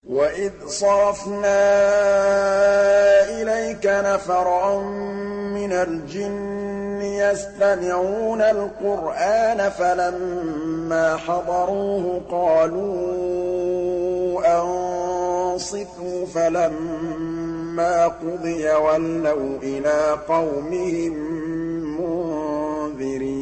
وَإِذْ صَرَفْنَا إِلَيْكَ نَفَرًا مِّنَ الْجِنِّ يَسْتَمِعُونَ الْقُرْآنَ فَلَمَّا حَضَرُوهُ قَالُوا أَنصِتُوا فَلَمَّا قُضِيَ وَلَّوْا إِلَىٰ قَوْمِهِم مُّنذِرِينَ